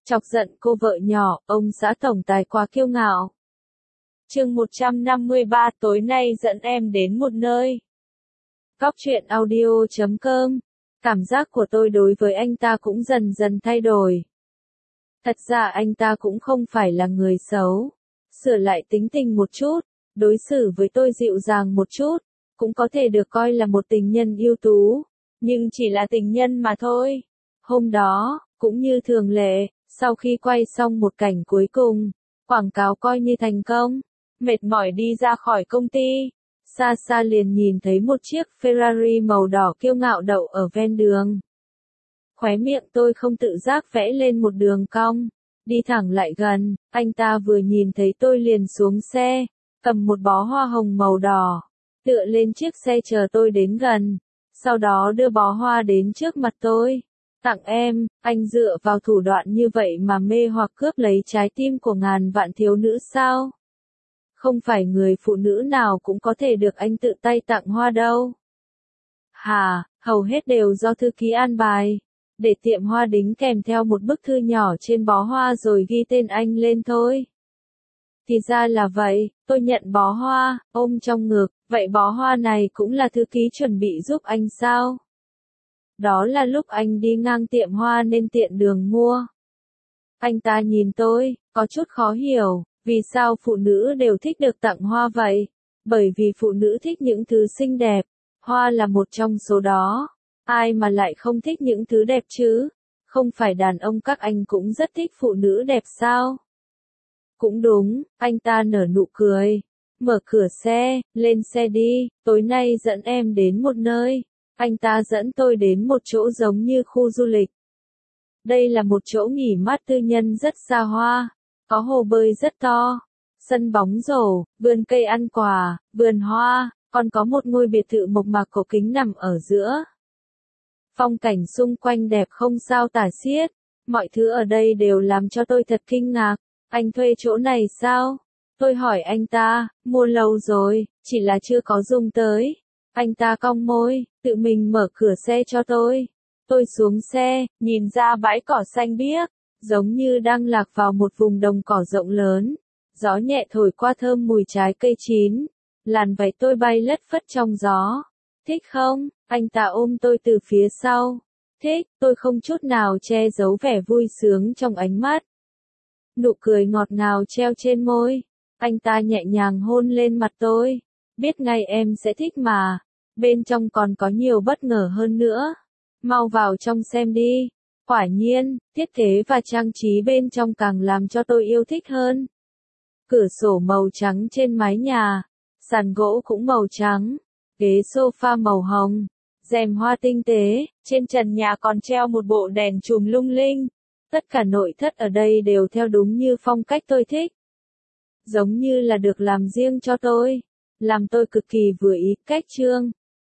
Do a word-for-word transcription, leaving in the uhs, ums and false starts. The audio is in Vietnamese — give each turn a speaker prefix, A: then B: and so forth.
A: Chọc giận cô vợ nhỏ, ông xã tổng tài quá kiêu ngạo. Chương một trăm năm mươi ba tối nay dẫn em đến một nơi. Góc truyện audio chấm com. Cảm giác của tôi đối với anh ta cũng dần dần thay đổi. Thật ra anh ta cũng không phải là người xấu. Sửa lại tính tình một chút, đối xử với tôi dịu dàng một chút, cũng có thể được coi là một tình nhân ưu tú. Nhưng chỉ là tình nhân mà thôi. Hôm đó, cũng như thường lệ, sau khi quay xong một cảnh cuối cùng, quảng cáo coi như thành công, mệt mỏi đi ra khỏi công ty, xa xa liền nhìn thấy một chiếc Ferrari màu đỏ kiêu ngạo đậu ở ven đường. Khóe miệng tôi không tự giác vẽ lên một đường cong, đi thẳng lại gần, anh ta vừa nhìn thấy tôi liền xuống xe, cầm một bó hoa hồng màu đỏ, tựa lên chiếc xe chờ tôi đến gần, sau đó đưa bó hoa đến trước mặt tôi. Tặng em, anh dựa vào thủ đoạn như vậy mà mê hoặc cướp lấy trái tim của ngàn vạn thiếu nữ sao? Không phải người phụ nữ nào cũng có thể được anh tự tay tặng hoa đâu. Hà, hầu hết đều do thư ký an bài, để tiệm hoa đính kèm theo một bức thư nhỏ trên bó hoa rồi ghi tên anh lên thôi. Thì ra là vậy, tôi nhận bó hoa, ôm trong ngực, vậy bó hoa này cũng là thư ký chuẩn bị giúp anh sao? Đó là lúc anh đi ngang tiệm hoa nên tiện đường mua. Anh ta nhìn tôi, có chút khó hiểu, vì sao phụ nữ đều thích được tặng hoa vậy? Bởi vì phụ nữ thích những thứ xinh đẹp, hoa là một trong số đó. Ai mà lại không thích những thứ đẹp chứ? Không phải đàn ông các anh cũng rất thích phụ nữ đẹp sao? Cũng đúng, anh ta nở nụ cười. Mở cửa xe, lên xe đi, tối nay dẫn em đến một nơi. Anh ta dẫn tôi đến một chỗ giống như khu du lịch. Đây là một chỗ nghỉ mát tư nhân rất xa hoa, có hồ bơi rất to, sân bóng rổ, vườn cây ăn quả, vườn hoa, còn có một ngôi biệt thự mộc mạc cổ kính nằm ở giữa. Phong cảnh xung quanh đẹp không sao tả xiết, mọi thứ ở đây đều làm cho tôi thật kinh ngạc. Anh thuê chỗ này sao? Tôi hỏi anh ta, mua lâu rồi, chỉ là chưa có dùng tới. Anh ta cong môi, tự mình mở cửa xe cho tôi. Tôi xuống xe, nhìn ra bãi cỏ xanh biếc, giống như đang lạc vào một vùng đồng cỏ rộng lớn. Gió nhẹ thổi qua thơm mùi trái cây chín. Làn váy tôi bay lất phất trong gió. Thích không? Anh ta ôm tôi từ phía sau. Thích, tôi không chút nào che giấu vẻ vui sướng trong ánh mắt. Nụ cười ngọt ngào treo trên môi. Anh ta nhẹ nhàng hôn lên mặt tôi. Biết ngay em sẽ thích mà. Bên trong còn có nhiều bất ngờ hơn nữa. Mau vào trong xem đi. Quả nhiên, thiết kế và trang trí bên trong càng làm cho tôi yêu thích hơn. Cửa sổ màu trắng trên mái nhà. Sàn gỗ cũng màu trắng. Ghế sofa màu hồng. Rèm hoa tinh tế. Trên trần nhà còn treo một bộ đèn chùm lung linh. Tất cả nội thất ở đây đều theo đúng như phong cách tôi thích. Giống như là được làm riêng cho tôi. Làm tôi cực kỳ vừa ý. Cách trương,